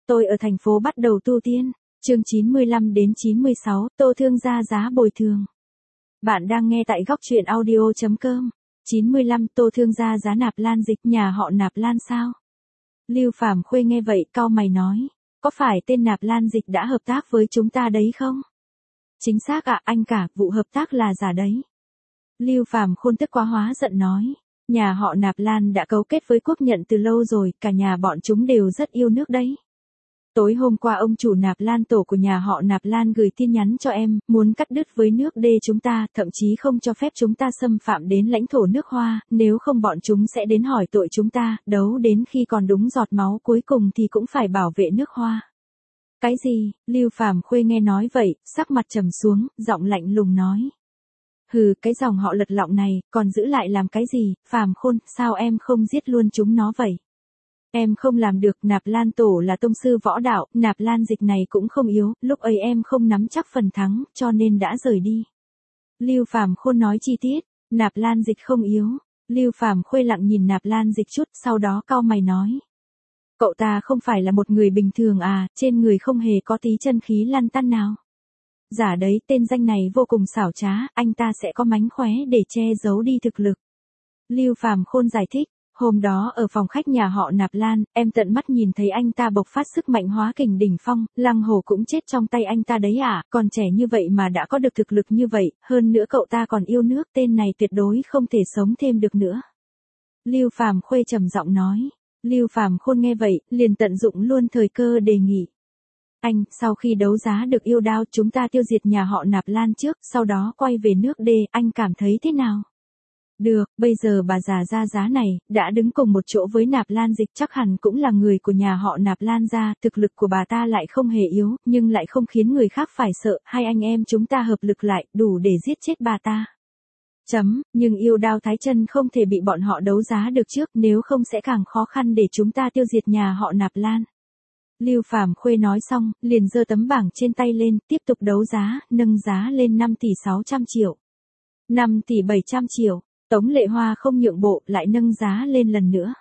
Tôi ở thành phố bắt đầu tu tiên. Chương 95 đến 96, Tô Thương gia giá bồi thường. Bạn đang nghe tại góc truyện audio.com. 95, Tô Thương gia giá Nạp Lan Dịch, nhà họ Nạp Lan sao? Lưu Phàm Khuê nghe vậy cau mày nói, có phải tên Nạp Lan Dịch đã hợp tác với chúng ta đấy không? Chính xác ạ, anh cả, vụ hợp tác là giả đấy. Lưu Phàm Khôn tức quá hóa giận nói, nhà họ Nạp Lan đã cấu kết với Quốc Nhận từ lâu rồi, cả nhà bọn chúng đều rất yêu nước đấy. Tối hôm qua ông chủ Nạp Lan tổ của nhà họ Nạp Lan gửi tin nhắn cho em, muốn cắt đứt với nước đê chúng ta, thậm chí không cho phép chúng ta xâm phạm đến lãnh thổ nước Hoa, nếu không bọn chúng sẽ đến hỏi tội chúng ta, đấu đến khi còn đúng giọt máu cuối cùng thì cũng phải bảo vệ nước Hoa. Cái gì? Lưu Phàm Khuê nghe nói vậy, sắc mặt trầm xuống, giọng lạnh lùng nói. Hừ, cái dòng họ Lật Lọng này, còn giữ lại làm cái gì, Phàm Khôn, sao em không giết luôn chúng nó vậy? Em không làm được, Nạp Lan tổ là tông sư võ đạo, Nạp Lan Dịch này cũng không yếu, lúc ấy em không nắm chắc phần thắng, cho nên đã rời đi. Lưu Phàm Khôn nói chi tiết, Nạp Lan Dịch không yếu. Lưu Phàm Khuê lặng nhìn Nạp Lan Dịch chút, sau đó cau mày nói. Cậu ta không phải là một người bình thường à, trên người không hề có tí chân khí lăn tăn nào. Giả đấy, tên danh này vô cùng xảo trá, anh ta sẽ có mánh khóe để che giấu đi thực lực. Lưu Phàm Khôn giải thích, hôm đó ở phòng khách nhà họ Nạp Lan, em tận mắt nhìn thấy anh ta bộc phát sức mạnh hóa kình đỉnh phong, Lăng Hổ cũng chết trong tay anh ta đấy à, còn trẻ như vậy mà đã có được thực lực như vậy, hơn nữa cậu ta còn yêu nước, tên này tuyệt đối không thể sống thêm được nữa. Lưu Phàm Khuê trầm giọng nói. Lưu Phàm Khôn nghe vậy, liền tận dụng luôn thời cơ đề nghị. Anh, sau khi đấu giá được yêu đao, chúng ta tiêu diệt nhà họ Nạp Lan trước, sau đó quay về nước đê, anh cảm thấy thế nào? Được, bây giờ bà già ra giá này, đã đứng cùng một chỗ với Nạp Lan Dịch, chắc hẳn cũng là người của nhà họ Nạp Lan gia, thực lực của bà ta lại không hề yếu, nhưng lại không khiến người khác phải sợ, hai anh em chúng ta hợp lực lại, đủ để giết chết bà ta. Nhưng yêu đao Thái Chân không thể bị bọn họ đấu giá được trước, nếu không sẽ càng khó khăn để chúng ta tiêu diệt nhà họ Nạp Lan. Lưu Phàm Khuê nói xong, liền giơ tấm bảng trên tay lên, tiếp tục đấu giá, nâng giá lên 5 tỷ 600 triệu. 5 tỷ 700 triệu. Tống Lệ Hoa không nhượng bộ, lại nâng giá lên lần nữa.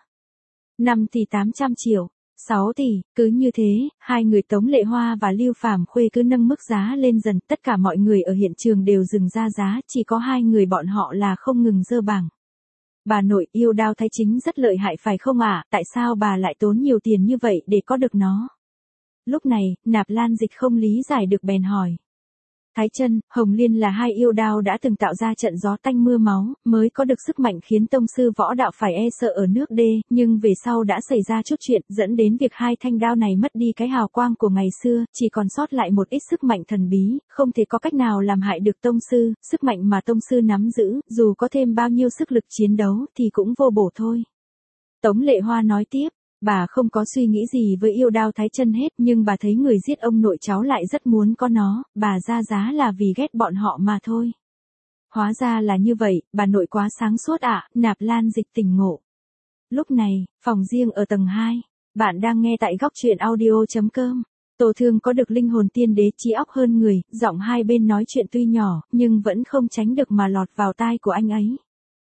5 tỷ 800 triệu, 6 tỷ, cứ như thế, hai người Tống Lệ Hoa và Lưu Phàm Khuê cứ nâng mức giá lên dần, tất cả mọi người ở hiện trường đều dừng ra giá, chỉ có hai người bọn họ là không ngừng dơ bảng. Bà nội, yêu đao Thái Chính rất lợi hại phải không ạ, tại sao bà lại tốn nhiều tiền như vậy để có được nó? Lúc này, Nạp Lan Dịch không lý giải được bèn hỏi. Thái Chân, Hồng Liên là hai yêu đao đã từng tạo ra trận gió tanh mưa máu, mới có được sức mạnh khiến tông sư võ đạo phải e sợ ở nước đê, nhưng về sau đã xảy ra chút chuyện, dẫn đến việc hai thanh đao này mất đi cái hào quang của ngày xưa, chỉ còn sót lại một ít sức mạnh thần bí, không thể có cách nào làm hại được tông sư, sức mạnh mà tông sư nắm giữ, dù có thêm bao nhiêu sức lực chiến đấu thì cũng vô bổ thôi. Tống Lệ Hoa nói tiếp. Bà không có suy nghĩ gì với yêu đao Thái Chân hết, nhưng bà thấy người giết ông nội cháu lại rất muốn có nó, bà ra giá là vì ghét bọn họ mà thôi. Hóa ra là như vậy, bà nội quá sáng suốt ạ, Nạp Lan Dịch tỉnh ngộ. Lúc này, phòng riêng ở tầng 2, bạn đang nghe tại góc truyện audio.com. Tô Thương có được linh hồn tiên đế trí óc hơn người, giọng hai bên nói chuyện tuy nhỏ, nhưng vẫn không tránh được mà lọt vào tai của anh ấy.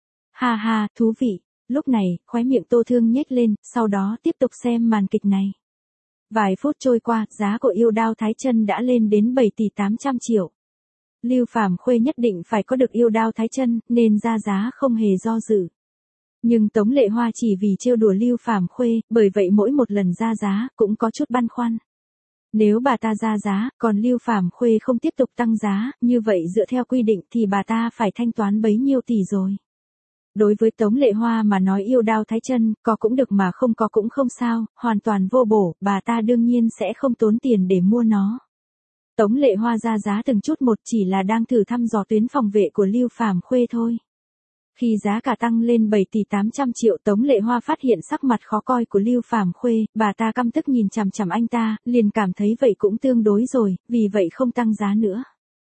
Ha ha, thú vị. Lúc này, khóe miệng Tô Thương nhếch lên, sau đó tiếp tục xem màn kịch này. Vài phút trôi qua, giá của yêu đao Thái Chân đã lên đến 7 tỷ 800 triệu. Lưu Phàm Khuê nhất định phải có được yêu đao Thái Chân, nên ra giá không hề do dự. Nhưng Tống Lệ Hoa chỉ vì trêu đùa Lưu Phàm Khuê, bởi vậy mỗi một lần ra giá, cũng có chút băn khoăn. Nếu bà ta ra giá, còn Lưu Phàm Khuê không tiếp tục tăng giá, như vậy dựa theo quy định thì bà ta phải thanh toán bấy nhiêu tỷ rồi. Đối với Tống Lệ Hoa mà nói yêu đao Thái Chân, có cũng được mà không có cũng không sao, hoàn toàn vô bổ, bà ta đương nhiên sẽ không tốn tiền để mua nó. Tống Lệ Hoa ra giá từng chút một chỉ là đang thử thăm dò tuyến phòng vệ của Lưu Phàm Khuê thôi. Khi giá cả tăng lên 7 tỷ 800 triệu, Tống Lệ Hoa phát hiện sắc mặt khó coi của Lưu Phàm Khuê, bà ta căm tức nhìn chằm chằm anh ta, liền cảm thấy vậy cũng tương đối rồi, vì vậy không tăng giá nữa.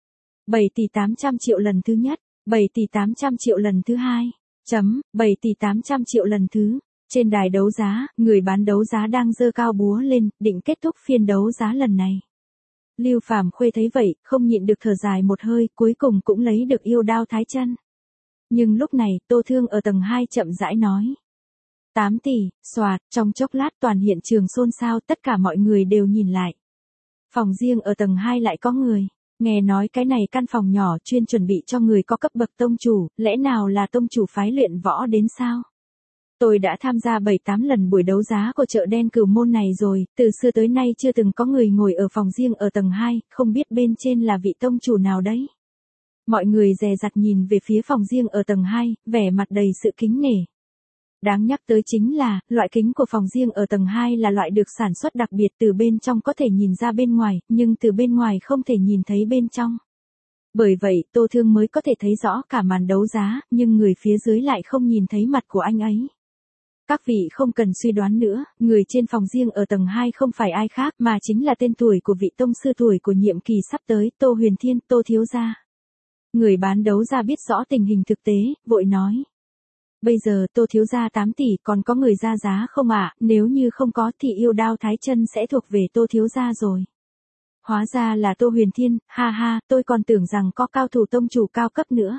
7 tỷ 800 triệu lần thứ nhất, 7 tỷ 800 triệu lần thứ hai. 7 tỷ 800 triệu lần thứ. Trên đài đấu giá, người bán đấu giá đang giơ cao búa lên, định kết thúc phiên đấu giá lần này. Lưu Phàm Khuê thấy vậy, không nhịn được thở dài một hơi, cuối cùng cũng lấy được yêu đao Thái Chân. Nhưng lúc này, Tô Thương ở tầng 2 chậm rãi nói. 8 tỷ, xoạt, trong chốc lát toàn hiện trường xôn xao, tất cả mọi người đều nhìn lại. Phòng riêng ở tầng 2 lại có người. Nghe nói cái này căn phòng nhỏ chuyên chuẩn bị cho người có cấp bậc tông chủ, lẽ nào là tông chủ phái luyện võ đến sao? Tôi đã tham gia 7-8 lần buổi đấu giá của chợ đen Cửu Môn này rồi, từ xưa tới nay chưa từng có người ngồi ở phòng riêng ở tầng 2, không biết bên trên là vị tông chủ nào đấy. Mọi người dè dặt nhìn về phía phòng riêng ở tầng 2, vẻ mặt đầy sự kính nể. Đáng nhắc tới chính là, loại kính của phòng riêng ở tầng 2 là loại được sản xuất đặc biệt, từ bên trong có thể nhìn ra bên ngoài, nhưng từ bên ngoài không thể nhìn thấy bên trong. Bởi vậy, Tô Thương mới có thể thấy rõ cả màn đấu giá, nhưng người phía dưới lại không nhìn thấy mặt của anh ấy. Các vị không cần suy đoán nữa, người trên phòng riêng ở tầng 2 không phải ai khác mà chính là tên tuổi của vị tông sư tuổi của nhiệm kỳ sắp tới, Tô Huyền Thiên, Tô thiếu gia. Người bán đấu ra biết rõ tình hình thực tế, vội nói. Bây giờ Tô thiếu gia 8 tỷ còn có người ra giá không ạ? Nếu như không có thì yêu đao thái chân sẽ thuộc về Tô thiếu gia rồi. Hóa ra là Tô Huyền Thiên, ha ha, tôi còn tưởng rằng có cao thủ tông chủ cao cấp nữa.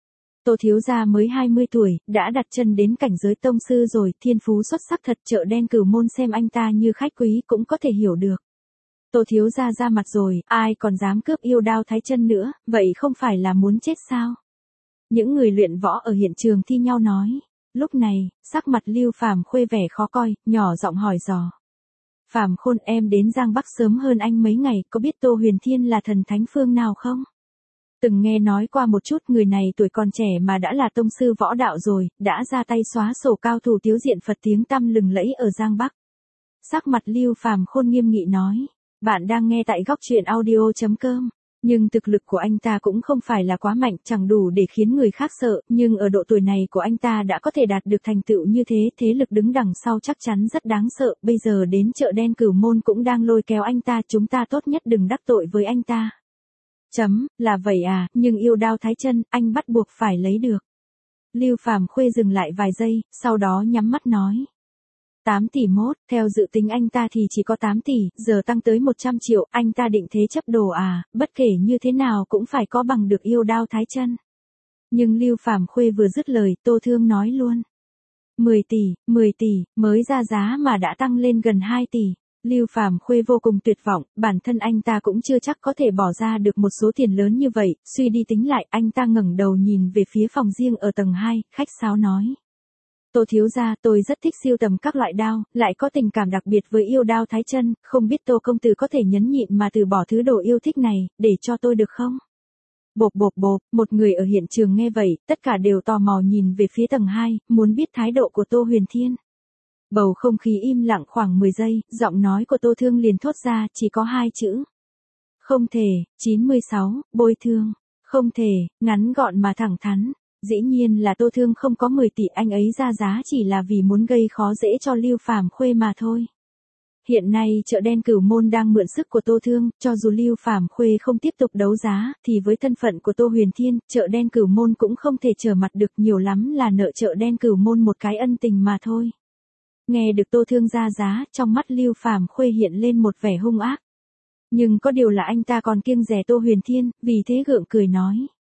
Tô thiếu gia mới 20 tuổi, đã đặt chân đến cảnh giới tông sư rồi, thiên phú xuất sắc thật, chợ đen Cửu Môn xem anh ta như khách quý cũng có thể hiểu được. Tô thiếu gia ra mặt rồi, ai còn dám cướp yêu đao thái chân nữa, vậy không phải là muốn chết sao? Những người luyện võ ở hiện trường thi nhau nói. Lúc này, sắc mặt Lưu Phàm Khuê vẻ khó coi, nhỏ giọng hỏi dò. Phàm Khôn, em đến Giang Bắc sớm hơn anh mấy ngày, có biết Tô Huyền Thiên là thần thánh phương nào không? Từng nghe nói qua một chút, người này tuổi còn trẻ mà đã là tông sư võ đạo rồi, đã ra tay xóa sổ cao thủ tiếu diện Phật tiếng tăm lừng lẫy ở Giang Bắc. Sắc mặt Lưu Phàm Khôn nghiêm nghị nói. Bạn đang nghe tại góc truyện audio.com. Nhưng thực lực của anh ta cũng không phải là quá mạnh, chẳng đủ để khiến người khác sợ, nhưng ở độ tuổi này của anh ta đã có thể đạt được thành tựu như thế, thế lực đứng đằng sau chắc chắn rất đáng sợ, bây giờ đến chợ đen Cửu Môn cũng đang lôi kéo anh ta, chúng ta tốt nhất đừng đắc tội với anh ta. Là vậy à, nhưng yêu đao thái chân, anh bắt buộc phải lấy được. Lưu Phàm Khuê dừng lại vài giây, sau đó nhắm mắt nói. 8 tỷ mốt, theo dự tính anh ta thì chỉ có 8 tỷ, giờ tăng tới 100 triệu, anh ta định thế chấp đồ à, bất kể như thế nào cũng phải có bằng được yêu đao thái chân. Nhưng Lưu Phàm Khuê vừa dứt lời, Tô Thương nói luôn. 10 tỷ, mới ra giá mà đã tăng lên gần 2 tỷ. Lưu Phàm Khuê vô cùng tuyệt vọng, bản thân anh ta cũng chưa chắc có thể bỏ ra được một số tiền lớn như vậy, suy đi tính lại, anh ta ngẩng đầu nhìn về phía phòng riêng ở tầng 2, khách sáo nói. Tô thiếu gia, tôi rất thích sưu tầm các loại đao, lại có tình cảm đặc biệt với yêu đao thái chân, không biết Tô công tử có thể nhẫn nhịn mà từ bỏ thứ đồ yêu thích này, để cho tôi được không? Bộp, một người ở hiện trường nghe vậy, tất cả đều tò mò nhìn về phía tầng 2, muốn biết thái độ của Tô Huyền Thiên. Bầu không khí im lặng khoảng 10 giây, giọng nói của Tô Thương liền thốt ra, chỉ có 2 chữ. Không thể, 96, bồi thường. Không thể, ngắn gọn mà thẳng thắn. Dĩ nhiên là Tô Thương không có 10 tỷ, anh ấy ra giá chỉ là vì muốn gây khó dễ cho Lưu Phàm Khuê mà thôi. Hiện nay chợ đen Cửu Môn đang mượn sức của Tô Thương, cho dù Lưu Phàm Khuê không tiếp tục đấu giá, thì với thân phận của Tô Huyền Thiên, chợ đen Cửu Môn cũng không thể trở mặt được, nhiều lắm là nợ chợ đen Cửu Môn một cái ân tình mà thôi. Nghe được Tô Thương ra giá, trong mắt Lưu Phàm Khuê hiện lên một vẻ hung ác. Nhưng có điều là anh ta còn kiêng dè Tô Huyền Thiên, vì thế gượng cười nói.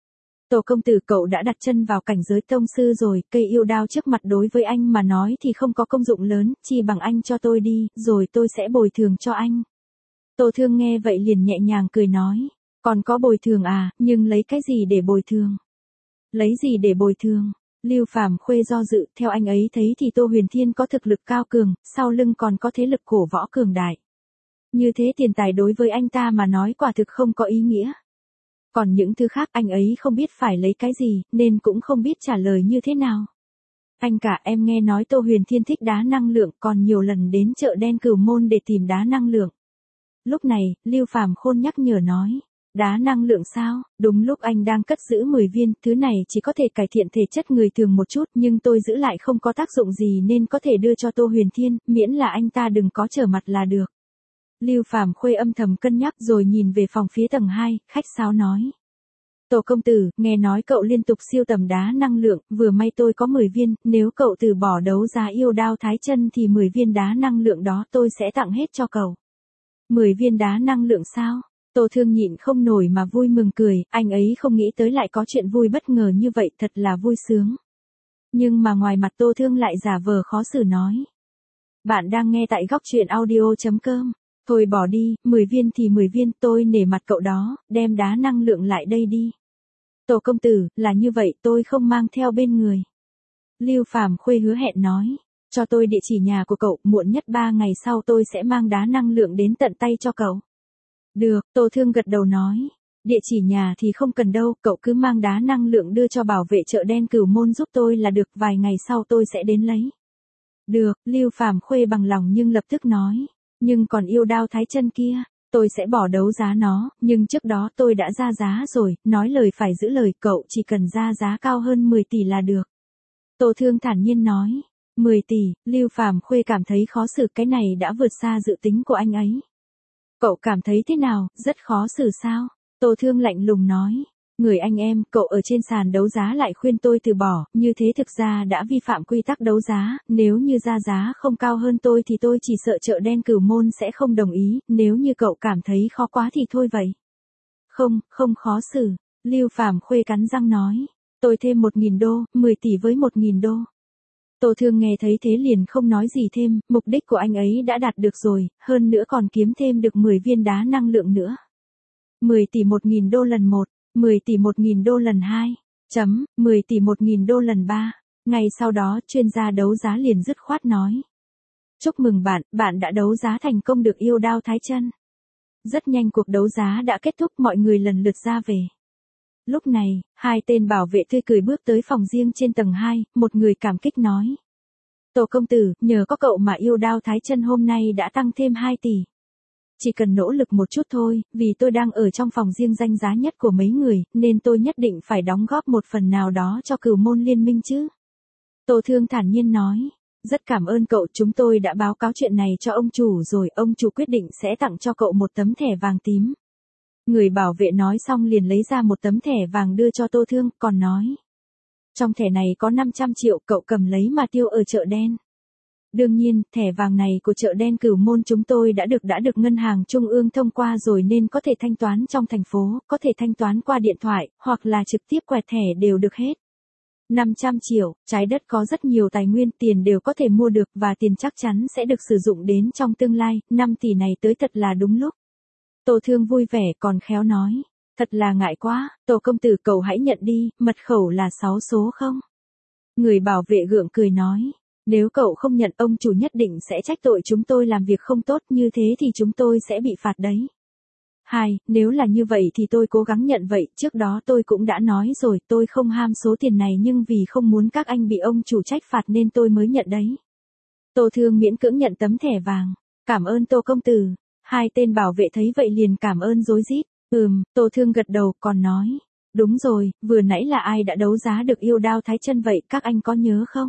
Tô công tử, cậu đã đặt chân vào cảnh giới tông sư rồi, cây yêu đao trước mặt đối với anh mà nói thì không có công dụng lớn, chi bằng anh cho tôi đi, rồi tôi sẽ bồi thường cho anh. Tô Thương nghe vậy liền nhẹ nhàng cười nói, còn có bồi thường à, nhưng lấy cái gì để bồi thường? Lấy gì để bồi thường? Lưu Phàm Khuê do dự, theo anh ấy thấy thì Tô Huyền Thiên có thực lực cao cường, sau lưng còn có thế lực cổ võ cường đại. Như thế tiền tài đối với anh ta mà nói quả thực không có ý nghĩa. Còn những thứ khác anh ấy không biết phải lấy cái gì, nên cũng không biết trả lời như thế nào. Anh cả, em nghe nói Tô Huyền Thiên thích đá năng lượng, còn nhiều lần đến chợ đen Cửu Môn để tìm đá năng lượng. Lúc này, Lưu Phàm Khôn nhắc nhở nói. Đá năng lượng sao? Đúng lúc anh đang cất giữ 10 viên, thứ này chỉ có thể cải thiện thể chất người thường một chút, nhưng tôi giữ lại không có tác dụng gì nên có thể đưa cho Tô Huyền Thiên, miễn là anh ta đừng có trở mặt là được. Lưu Phàm Khuê âm thầm cân nhắc rồi nhìn về phòng phía tầng 2, khách sáo nói. Tô công tử, nghe nói cậu liên tục siêu tầm đá năng lượng, vừa may tôi có 10 viên, nếu cậu từ bỏ đấu giá yêu đao thái chân thì 10 viên đá năng lượng đó tôi sẽ tặng hết cho cậu. 10 viên đá năng lượng sao? Tô Thương nhịn không nổi mà vui mừng cười, anh ấy không nghĩ tới lại có chuyện vui bất ngờ như vậy, thật là vui sướng. Nhưng mà ngoài mặt Tô Thương lại giả vờ khó xử nói. Bạn đang nghe tại góc truyện audio.com. Thôi bỏ đi, 10 viên thì 10 viên, tôi nể mặt cậu đó, đem đá năng lượng lại đây đi. Tô công tử, là như vậy, tôi không mang theo bên người. Lưu Phàm Khuê hứa hẹn nói. Cho tôi địa chỉ nhà của cậu, muộn nhất 3 ngày sau tôi sẽ mang đá năng lượng đến tận tay cho cậu. Được, Tô Thương gật đầu nói. Địa chỉ nhà thì không cần đâu, cậu cứ mang đá năng lượng đưa cho bảo vệ chợ đen Cửu Môn giúp tôi là được, vài ngày sau tôi sẽ đến lấy. Được, Lưu Phàm Khuê bằng lòng nhưng lập tức nói. Nhưng còn yêu đao thái chân kia, tôi sẽ bỏ đấu giá nó, nhưng trước đó tôi đã ra giá rồi, nói lời phải giữ lời, cậu chỉ cần ra giá cao hơn 10 tỷ là được. Tô Thương thản nhiên nói. 10 tỷ, Lưu Phàm Khuê cảm thấy khó xử, cái này đã vượt xa dự tính của anh ấy. Cậu cảm thấy thế nào, rất khó xử sao? Tô Thương lạnh lùng nói. Người anh em, cậu ở trên sàn đấu giá lại khuyên tôi từ bỏ, như thế thực ra đã vi phạm quy tắc đấu giá, nếu như ra giá không cao hơn tôi thì tôi chỉ sợ chợ đen Cửu Môn sẽ không đồng ý, nếu như cậu cảm thấy khó quá thì thôi vậy. Không khó xử, Lưu Phàm Khuê cắn răng nói. Tôi thêm 1.000 đô, 10 tỷ với 1.000 đô. Tô Thương nghe thấy thế liền không nói gì thêm, mục đích của anh ấy đã đạt được rồi, hơn nữa còn kiếm thêm được 10 viên đá năng lượng nữa. 10 tỷ 1.000 đô lần 1, 10 tỷ 1.000 đô lần 2, 10 tỷ 1.000 đô lần 3. Ngay sau đó chuyên gia đấu giá liền dứt khoát nói. Chúc mừng bạn, bạn đã đấu giá thành công được yêu đao thái chân. Rất nhanh cuộc đấu giá đã kết thúc, mọi người lần lượt ra về. Lúc này, hai tên bảo vệ tươi cười bước tới phòng riêng trên tầng 2, một người cảm kích nói. Tô công tử, nhờ có cậu mà yêu đao thái chân hôm nay đã tăng thêm 2 tỷ. Chỉ cần nỗ lực một chút thôi, vì tôi đang ở trong phòng riêng danh giá nhất của mấy người, nên tôi nhất định phải đóng góp một phần nào đó cho Cửu Môn Liên Minh chứ. Tô Thương thản nhiên nói. Rất cảm ơn cậu, chúng tôi đã báo cáo chuyện này cho ông chủ rồi, ông chủ quyết định sẽ tặng cho cậu một tấm thẻ vàng tím. Người bảo vệ nói xong liền lấy ra một tấm thẻ vàng đưa cho Tô Thương, còn nói. Trong thẻ này có 500 triệu, cậu cầm lấy mà tiêu ở chợ đen. Đương nhiên, thẻ vàng này của chợ đen Cửu Môn chúng tôi đã được ngân hàng trung ương thông qua rồi nên có thể thanh toán trong thành phố, có thể thanh toán qua điện thoại, hoặc là trực tiếp quẹt thẻ đều được hết. 500 triệu, trái đất có rất nhiều tài nguyên, tiền đều có thể mua được và tiền chắc chắn sẽ được sử dụng đến trong tương lai, 5 tỷ này tới thật là đúng lúc. Tô Thương vui vẻ còn khéo nói. Thật là ngại quá, Tô công tử cậu hãy nhận đi, mật khẩu là 6 số không? Người bảo vệ gượng cười nói. Nếu cậu không nhận ông chủ nhất định sẽ trách tội chúng tôi làm việc không tốt, như thế thì chúng tôi sẽ bị phạt đấy. Nếu là như vậy thì tôi cố gắng nhận vậy, trước đó tôi cũng đã nói rồi, tôi không ham số tiền này nhưng vì không muốn các anh bị ông chủ trách phạt nên tôi mới nhận đấy. Tô Thương miễn cưỡng nhận tấm thẻ vàng. Cảm ơn Tô công tử. Hai tên bảo vệ thấy vậy liền cảm ơn rối rít. Tô Thương gật đầu còn nói. Đúng rồi, vừa nãy là ai đã đấu giá được yêu đao thái chân vậy, các anh có nhớ không?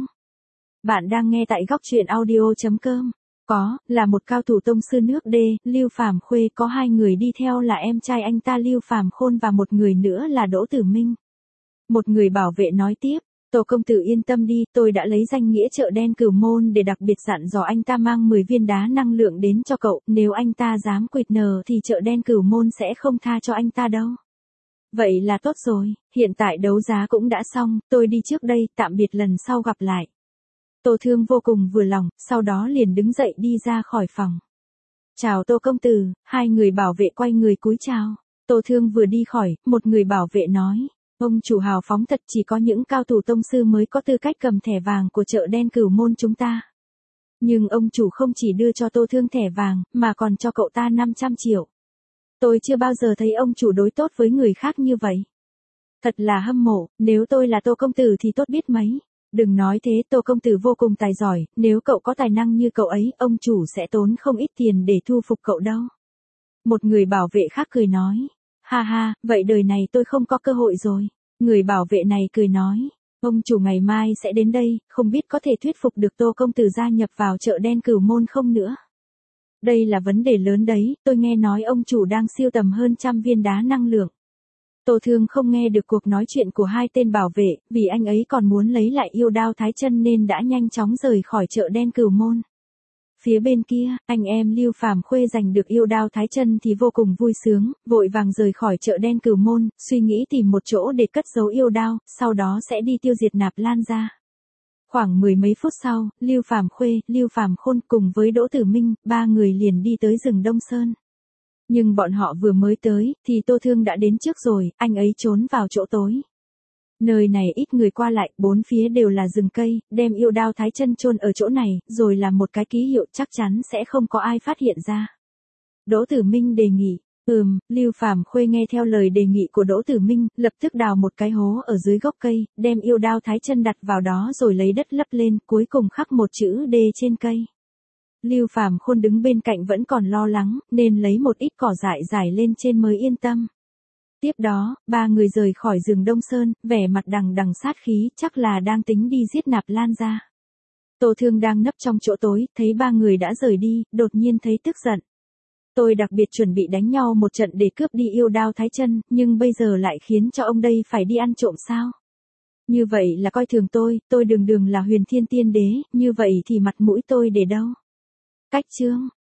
Bạn đang nghe tại góc truyện audio.com. Có, là một cao thủ tông sư nước D, Lưu Phàm Khuê, có 2 người đi theo là em trai anh ta Lưu Phàm Khôn và một người nữa là Đỗ Tử Minh. Một người bảo vệ nói tiếp, Tô công tử yên tâm đi, tôi đã lấy danh nghĩa chợ đen Cửu Môn để đặc biệt dặn dò anh ta mang 10 viên đá năng lượng đến cho cậu, nếu anh ta dám quỵt nở thì chợ đen Cửu Môn sẽ không tha cho anh ta đâu. Vậy là tốt rồi, hiện tại đấu giá cũng đã xong, tôi đi trước đây, tạm biệt lần sau gặp lại. Tô Thương vô cùng vừa lòng, sau đó liền đứng dậy đi ra khỏi phòng. Chào Tô công tử, 2 người bảo vệ quay người cúi chào. Tô Thương vừa đi khỏi, một người bảo vệ nói. Ông chủ hào phóng thật, chỉ có những cao thủ tông sư mới có tư cách cầm thẻ vàng của chợ đen Cửu Môn chúng ta. Nhưng ông chủ không chỉ đưa cho Tô Thương thẻ vàng, mà còn cho cậu ta 500 triệu. Tôi chưa bao giờ thấy ông chủ đối tốt với người khác như vậy. Thật là hâm mộ, nếu tôi là Tô công tử thì tốt biết mấy. Đừng nói thế, Tô công tử vô cùng tài giỏi, nếu cậu có tài năng như cậu ấy, ông chủ sẽ tốn không ít tiền để thu phục cậu đâu. Một người bảo vệ khác cười nói. Ha ha, vậy đời này tôi không có cơ hội rồi. Người bảo vệ này cười nói. Ông chủ ngày mai sẽ đến đây, không biết có thể thuyết phục được Tô công tử gia nhập vào chợ đen Cửu Môn không nữa. Đây là vấn đề lớn đấy, tôi nghe nói ông chủ đang sưu tầm hơn 100 viên đá năng lượng. Tô Thương không nghe được cuộc nói chuyện của hai tên bảo vệ, vì anh ấy còn muốn lấy lại yêu đao thái chân nên đã nhanh chóng rời khỏi chợ đen Cửu Môn. Phía bên kia, anh em Lưu Phàm Khuê giành được yêu đao thái chân thì vô cùng vui sướng, vội vàng rời khỏi chợ đen Cửu Môn, suy nghĩ tìm một chỗ để cất giấu yêu đao, sau đó sẽ đi tiêu diệt Nạp Lan gia. Khoảng mười mấy phút sau, Lưu Phàm Khuê, Lưu Phàm Khôn cùng với Đỗ Tử Minh, ba người liền đi tới rừng Đông Sơn. Nhưng bọn họ vừa mới tới, thì Tô Thương đã đến trước rồi, anh ấy trốn vào chỗ tối. Nơi này ít người qua lại, bốn phía đều là rừng cây, đem yêu đao Thái Chân chôn ở chỗ này, rồi làm một cái ký hiệu chắc chắn sẽ không có ai phát hiện ra. Đỗ Tử Minh đề nghị. Lưu Phàm Khuê nghe theo lời đề nghị của Đỗ Tử Minh, lập tức đào một cái hố ở dưới gốc cây, đem yêu đao Thái Chân đặt vào đó rồi lấy đất lấp lên, cuối cùng khắc một chữ D trên cây. Lưu Phàm Khôn đứng bên cạnh vẫn còn lo lắng, nên lấy một ít cỏ dại rải lên trên mới yên tâm. Tiếp đó, ba người rời khỏi rừng Đông Sơn, vẻ mặt đằng đằng sát khí, chắc là đang tính đi giết Nạp Lan gia. Tô Thương đang nấp trong chỗ tối, thấy ba người đã rời đi, đột nhiên thấy tức giận. Tôi đặc biệt chuẩn bị đánh nhau một trận để cướp đi yêu đao Thái Chân, nhưng bây giờ lại khiến cho ông đây phải đi ăn trộm sao? Như vậy là coi thường tôi đường đường là Huyền Thiên Tiên Đế, như vậy thì mặt mũi tôi để đâu? Cách chương